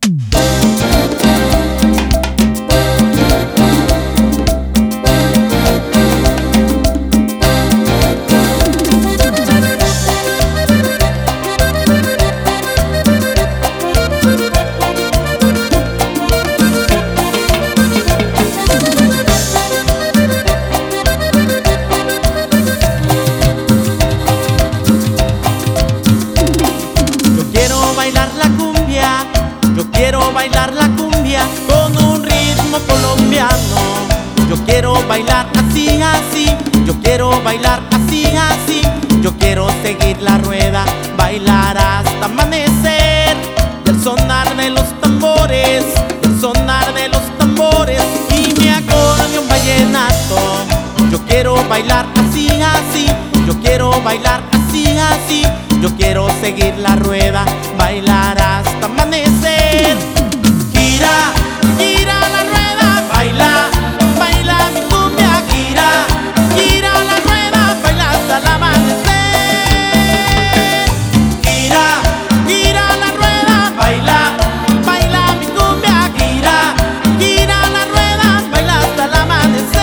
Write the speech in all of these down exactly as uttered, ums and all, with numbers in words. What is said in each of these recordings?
Quiero bailar la cumbia con un ritmo colombiano. Yo quiero bailar así, así. Yo quiero bailar así, así. Yo quiero seguir la rueda, bailar hasta amanecer. Y el sonar de los tambores, el sonar de los tambores y mi acordeón vallenato. Yo quiero bailar así, así. Yo quiero bailar así, así. Yo quiero seguir la rueda, bailar hasta amanecer. Gira, gira la rueda, baila, baila mi cumbia. Gira, gira la rueda, baila hasta el amanecer. Gira, gira la rueda, baila, baila mi cumbia. Gira, gira la rueda, baila hasta el amanecer.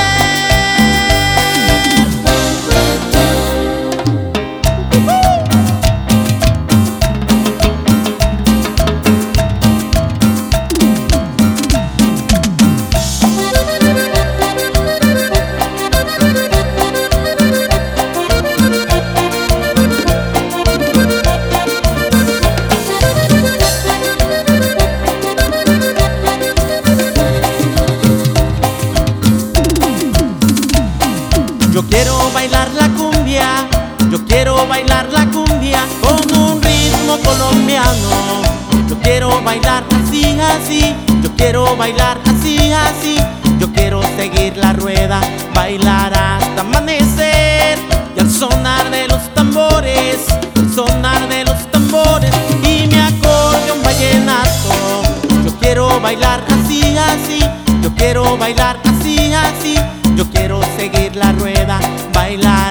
Yo quiero bailar la cumbia, yo quiero bailar la cumbia con un ritmo colombiano. Yo quiero bailar así, así. Yo quiero bailar así, así. Yo quiero seguir la rueda, bailar hasta amanecer. Y al sonar de los tambores, el sonar de los tambores y mi acordeón vallenato. Yo quiero bailar así, así. Yo quiero bailar así, así. Yo quiero seguir la rueda, bailar